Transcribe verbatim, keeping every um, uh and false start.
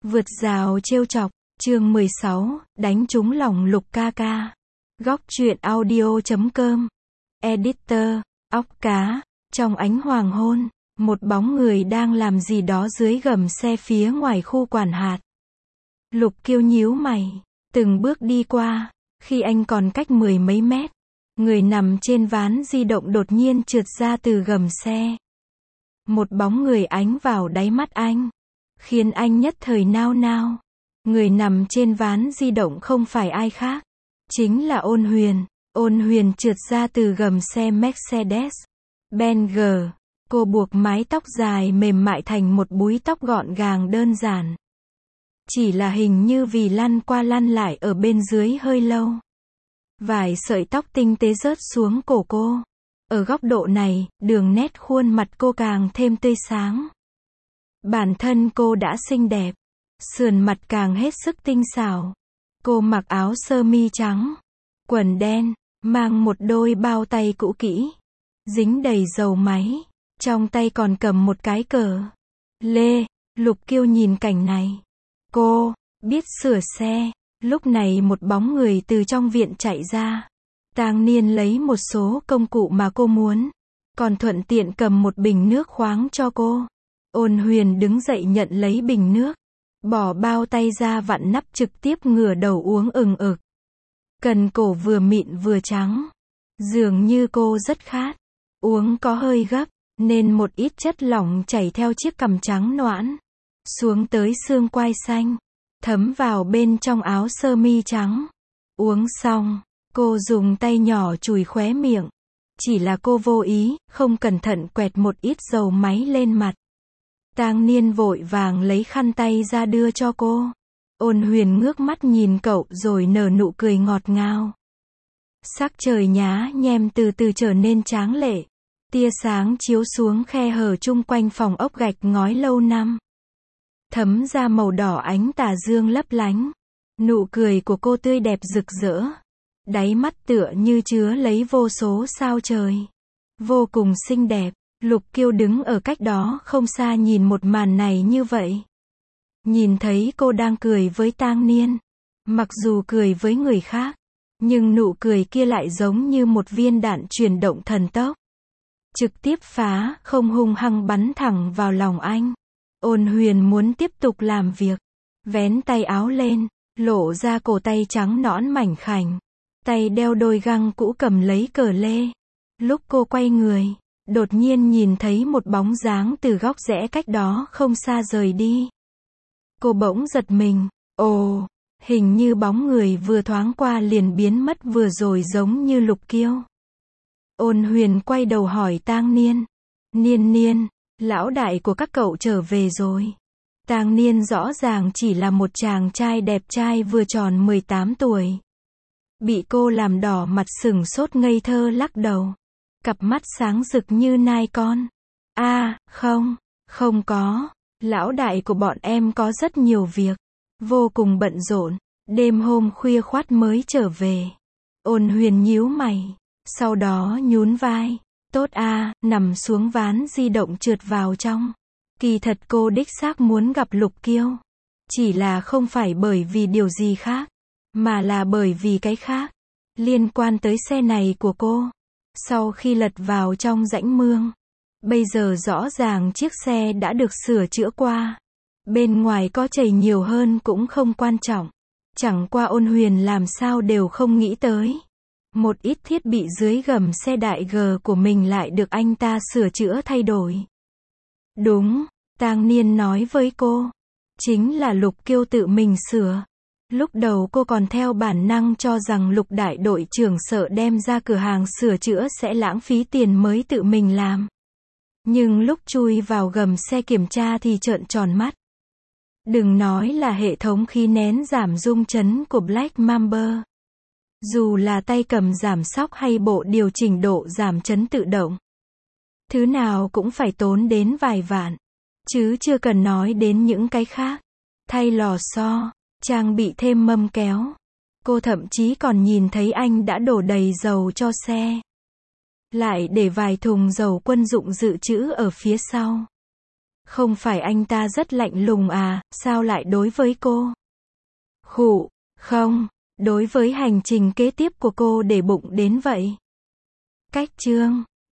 Vượt rào trêu chọc, chương mười sáu, đánh trúng lòng Lục ca ca. Góc truyện audio chấm com. Editor, óc cá, trong ánh hoàng hôn, một bóng người đang làm gì đó dưới gầm xe phía ngoài khu quản hạt. Lục Kiêu nhíu mày, từng bước đi qua, khi anh còn cách mười mấy mét, người nằm trên ván di động đột nhiên trượt ra từ gầm xe. Một bóng người ánh vào đáy mắt anh, khiến anh nhất thời nao nao. Người nằm trên ván di động không phải ai khác, chính là Ôn Huyền. Ôn Huyền trượt ra từ gầm xe Mercedes-Benz. Cô buộc mái tóc dài mềm mại thành một búi tóc gọn gàng đơn giản. Chỉ là hình như vì lăn qua lăn lại ở bên dưới hơi lâu, vài sợi tóc tinh tế rớt xuống cổ cô. Ở góc độ này, đường nét khuôn mặt cô càng thêm tươi sáng. Bản thân cô đã xinh đẹp, sườn mặt càng hết sức tinh xảo. Cô mặc áo sơ mi trắng, quần đen, mang một đôi bao tay cũ kỹ, dính đầy dầu máy, trong tay còn cầm một cái cờ lê. Lục Kiêu nhìn cảnh này, cô biết sửa xe. Lúc này một bóng người từ trong viện chạy ra. Tang Niên lấy một số công cụ mà cô muốn, còn thuận tiện cầm một bình nước khoáng cho cô. Ôn Huyền đứng dậy nhận lấy bình nước, bỏ bao tay ra vặn nắp trực tiếp ngửa đầu uống ừng ực. Cần cổ vừa mịn vừa trắng. Dường như cô rất khát. Uống có hơi gấp, nên một ít chất lỏng chảy theo chiếc cằm trắng nõn xuống tới xương quai xanh, thấm vào bên trong áo sơ mi trắng. Uống xong, cô dùng tay nhỏ chùi khóe miệng. Chỉ là cô vô ý, không cẩn thận quẹt một ít dầu máy lên mặt. Tang Niên vội vàng lấy khăn tay ra đưa cho cô. Ôn Huyền ngước mắt nhìn cậu rồi nở nụ cười ngọt ngào. Sắc trời nhá nhem từ từ trở nên tráng lệ. Tia sáng chiếu xuống khe hở chung quanh phòng ốc gạch ngói lâu năm, thấm ra màu đỏ ánh tà dương lấp lánh. Nụ cười của cô tươi đẹp rực rỡ, đáy mắt tựa như chứa lấy vô số sao trời, vô cùng xinh đẹp. Lục Kiêu đứng ở cách đó không xa nhìn một màn này như vậy. Nhìn thấy cô đang cười với Tang Niên, mặc dù cười với người khác, nhưng nụ cười kia lại giống như một viên đạn chuyển động thần tốc, trực tiếp phá không hung hăng bắn thẳng vào lòng anh. Ôn Huyền muốn tiếp tục làm việc, vén tay áo lên, lộ ra cổ tay trắng nõn mảnh khảnh, tay đeo đôi găng cũ cầm lấy cờ lê. Lúc cô quay người, đột nhiên nhìn thấy một bóng dáng từ góc rẽ cách đó không xa rời đi. Cô bỗng giật mình, ồ, hình như bóng người vừa thoáng qua liền biến mất vừa rồi giống như Lục Kiêu. Ôn Huyền quay đầu hỏi Tang Niên, Niên Niên, lão đại của các cậu trở về rồi. Tang Niên rõ ràng chỉ là một chàng trai đẹp trai vừa tròn mười tám tuổi. Bị cô làm đỏ mặt sừng sốt ngây thơ lắc đầu. Cặp mắt sáng rực như nai con. A, à, không, không có. Lão đại của bọn em có rất nhiều việc, vô cùng bận rộn, đêm hôm khuya khoắt mới trở về. Ôn Huyền nhíu mày, sau đó nhún vai. Tốt a, à, nằm xuống ván di động trượt vào trong. Kỳ thật cô đích xác muốn gặp Lục Kiêu. Chỉ là không phải bởi vì điều gì khác, mà là bởi vì cái khác, liên quan tới xe này của cô. Sau khi lật vào trong rãnh mương, bây giờ rõ ràng chiếc xe đã được sửa chữa qua. Bên ngoài có chảy nhiều hơn cũng không quan trọng. Chẳng qua Ôn Huyền làm sao đều không nghĩ tới. Một ít thiết bị dưới gầm xe đại G của mình lại được anh ta sửa chữa thay đổi. Đúng, Tang Niên nói với cô. Chính là Lục Kiêu tự mình sửa. Lúc đầu cô còn theo bản năng cho rằng Lục đại đội trưởng sợ đem ra cửa hàng sửa chữa sẽ lãng phí tiền mới tự mình làm. Nhưng lúc chui vào gầm xe kiểm tra thì trợn tròn mắt. Đừng nói là hệ thống khí nén giảm rung chấn của Black Mamba. Dù là tay cầm giảm xóc hay bộ điều chỉnh độ giảm chấn tự động, thứ nào cũng phải tốn đến vài vạn. Chứ chưa cần nói đến những cái khác. Thay lò xo, trang bị thêm mâm kéo. Cô thậm chí còn nhìn thấy anh đã đổ đầy dầu cho xe, lại để vài thùng dầu quân dụng dự trữ ở phía sau. Không phải anh ta rất lạnh lùng à, sao lại đối với cô? Khụ, không, đối với hành trình kế tiếp của cô để bụng đến vậy. Cách chương